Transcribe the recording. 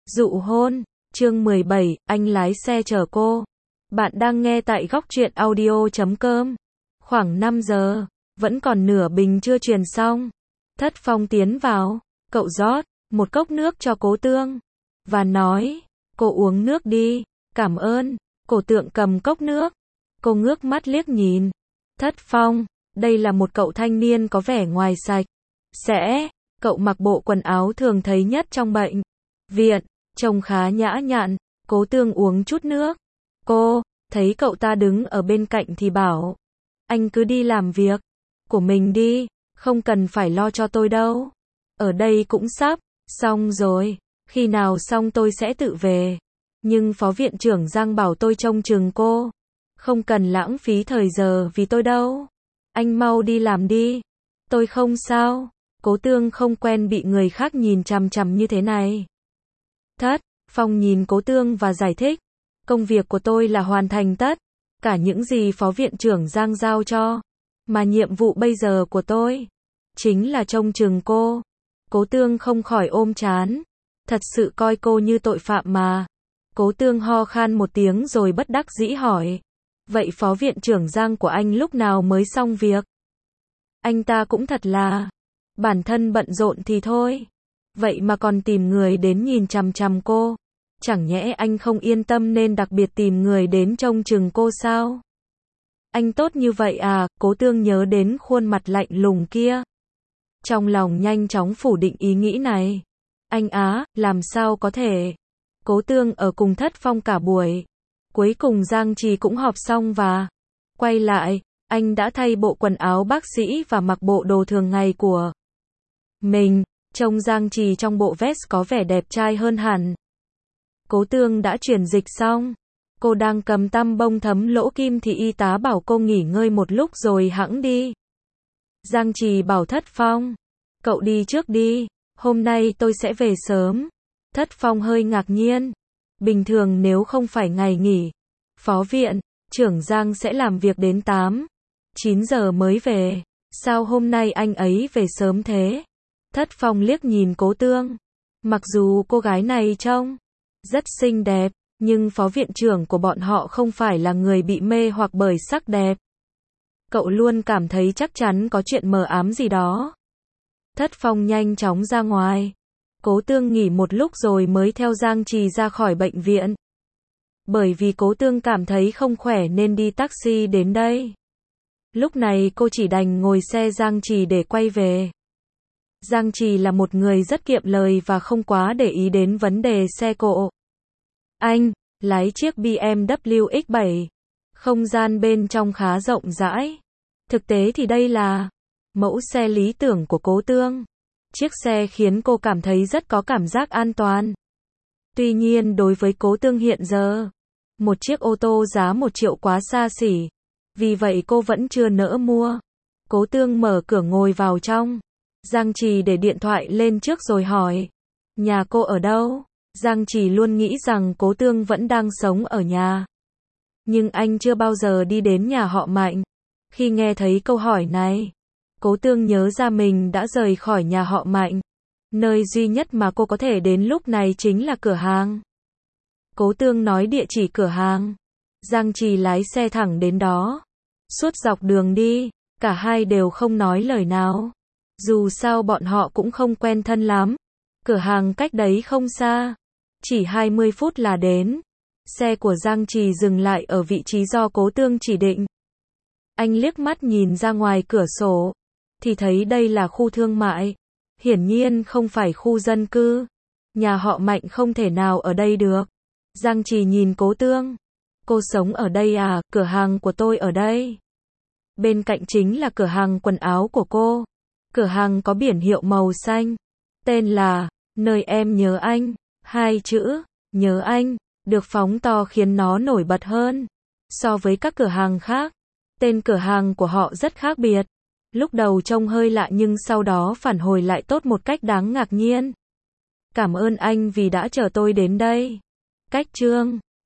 Dụ hôn, chương 17, anh lái xe chở cô. Bạn đang nghe tại góc truyện audio.com. Khoảng 5 giờ, vẫn còn nửa bình chưa truyền xong. Thất Phong tiến vào, cậu rót một cốc nước cho Cố Tương và nói, cô uống nước đi, cảm ơn. Cổ Tượng cầm cốc nước, cô ngước mắt liếc nhìn. Thất Phong, đây là một cậu thanh niên có vẻ ngoài sạch sẽ, cậu mặc bộ quần áo thường thấy nhất trong bệnh viện, trông khá nhã nhặn. Cố Tương uống chút nước. Cô thấy cậu ta đứng ở bên cạnh thì bảo, anh cứ đi làm việc của mình đi, không cần phải lo cho tôi đâu. Ở đây cũng sắp xong rồi, khi nào xong tôi sẽ tự về. Nhưng phó viện trưởng Giang bảo tôi trông chừng cô, không cần lãng phí thời giờ vì tôi đâu. Anh mau đi làm đi, tôi không sao. Cố Tương không quen bị người khác nhìn chằm chằm như thế này. Thất Phong nhìn Cố Tương và giải thích, công việc của tôi là hoàn thành tất cả những gì phó viện trưởng Giang giao cho, mà nhiệm vụ bây giờ của tôi chính là trông chừng cô. Cố Tương không khỏi ôm trán, thật sự coi cô như tội phạm mà. Cố Tương ho khan một tiếng rồi bất đắc dĩ hỏi, vậy phó viện trưởng Giang của anh lúc nào mới xong việc? Anh ta cũng thật là, bản thân bận rộn thì thôi, vậy mà còn tìm người đến nhìn chằm chằm cô. Chẳng nhẽ anh không yên tâm nên đặc biệt tìm người đến trông chừng cô sao? Anh tốt như vậy à? Cố Tương nhớ đến khuôn mặt lạnh lùng kia, trong lòng nhanh chóng phủ định ý nghĩ này. Anh á, làm sao có thể? Cố Tương ở cùng Thất Phong cả buổi. Cuối cùng Giang Trì cũng họp xong và quay lại. Anh đã thay bộ quần áo bác sĩ và mặc bộ đồ thường ngày của mình. Trông Giang Trì trong bộ vest có vẻ đẹp trai hơn hẳn. Cố Tương đã chuyển dịch xong. Cô đang cầm tăm bông thấm lỗ kim thì y tá bảo cô nghỉ ngơi một lúc rồi hẵng đi. Giang Trì bảo Thất Phong, cậu đi trước đi, hôm nay tôi sẽ về sớm. Thất Phong hơi ngạc nhiên. Bình thường nếu không phải ngày nghỉ, phó viện trưởng Giang sẽ làm việc đến 8, 9 giờ mới về. Sao hôm nay anh ấy về sớm thế? Thất Phong liếc nhìn Cố Tương. Mặc dù cô gái này trông rất xinh đẹp, nhưng phó viện trưởng của bọn họ không phải là người bị mê hoặc bởi sắc đẹp. Cậu luôn cảm thấy chắc chắn có chuyện mờ ám gì đó. Thất Phong nhanh chóng ra ngoài. Cố Tương nghỉ một lúc rồi mới theo Giang Trì ra khỏi bệnh viện. Bởi vì Cố Tương cảm thấy không khỏe nên đi taxi đến đây. Lúc này cô chỉ đành ngồi xe Giang Trì để quay về. Giang Trì là một người rất kiệm lời và không quá để ý đến vấn đề xe cộ. Anh lái chiếc BMW X7. Không gian bên trong khá rộng rãi. Thực tế thì đây là mẫu xe lý tưởng của Cố Tương. Chiếc xe khiến cô cảm thấy rất có cảm giác an toàn. Tuy nhiên đối với Cố Tương hiện giờ, một chiếc ô tô giá 1 triệu quá xa xỉ. Vì vậy cô vẫn chưa nỡ mua. Cố Tương mở cửa ngồi vào trong. Giang Trì để điện thoại lên trước rồi hỏi, nhà cô ở đâu? Giang Trì luôn nghĩ rằng Cố Tương vẫn đang sống ở nhà. Nhưng anh chưa bao giờ đi đến nhà họ Mạnh. Khi nghe thấy câu hỏi này, Cố Tương nhớ ra mình đã rời khỏi nhà họ Mạnh. Nơi duy nhất mà cô có thể đến lúc này chính là cửa hàng. Cố Tương nói địa chỉ cửa hàng. Giang Trì lái xe thẳng đến đó. Suốt dọc đường đi, cả hai đều không nói lời nào. Dù sao bọn họ cũng không quen thân lắm. Cửa hàng cách đấy không xa, chỉ 20 phút là đến. Xe của Giang Trì dừng lại ở vị trí do Cố Tương chỉ định. Anh liếc mắt nhìn ra ngoài cửa sổ, thì thấy đây là khu thương mại. Hiển nhiên không phải khu dân cư. Nhà họ Mạnh không thể nào ở đây được. Giang Trì nhìn Cố Tương. Cô sống ở đây à? Cửa hàng của tôi ở đây. Bên cạnh chính là cửa hàng quần áo của cô. Cửa hàng có biển hiệu màu xanh. Tên là Nơi Em Nhớ Anh. 2 chữ Nhớ Anh được phóng to khiến nó nổi bật hơn so với các cửa hàng khác. Tên cửa hàng của họ rất khác biệt. Lúc đầu trông hơi lạ nhưng sau đó phản hồi lại tốt một cách đáng ngạc nhiên. Cảm ơn anh vì đã chở tôi đến đây. Cách chương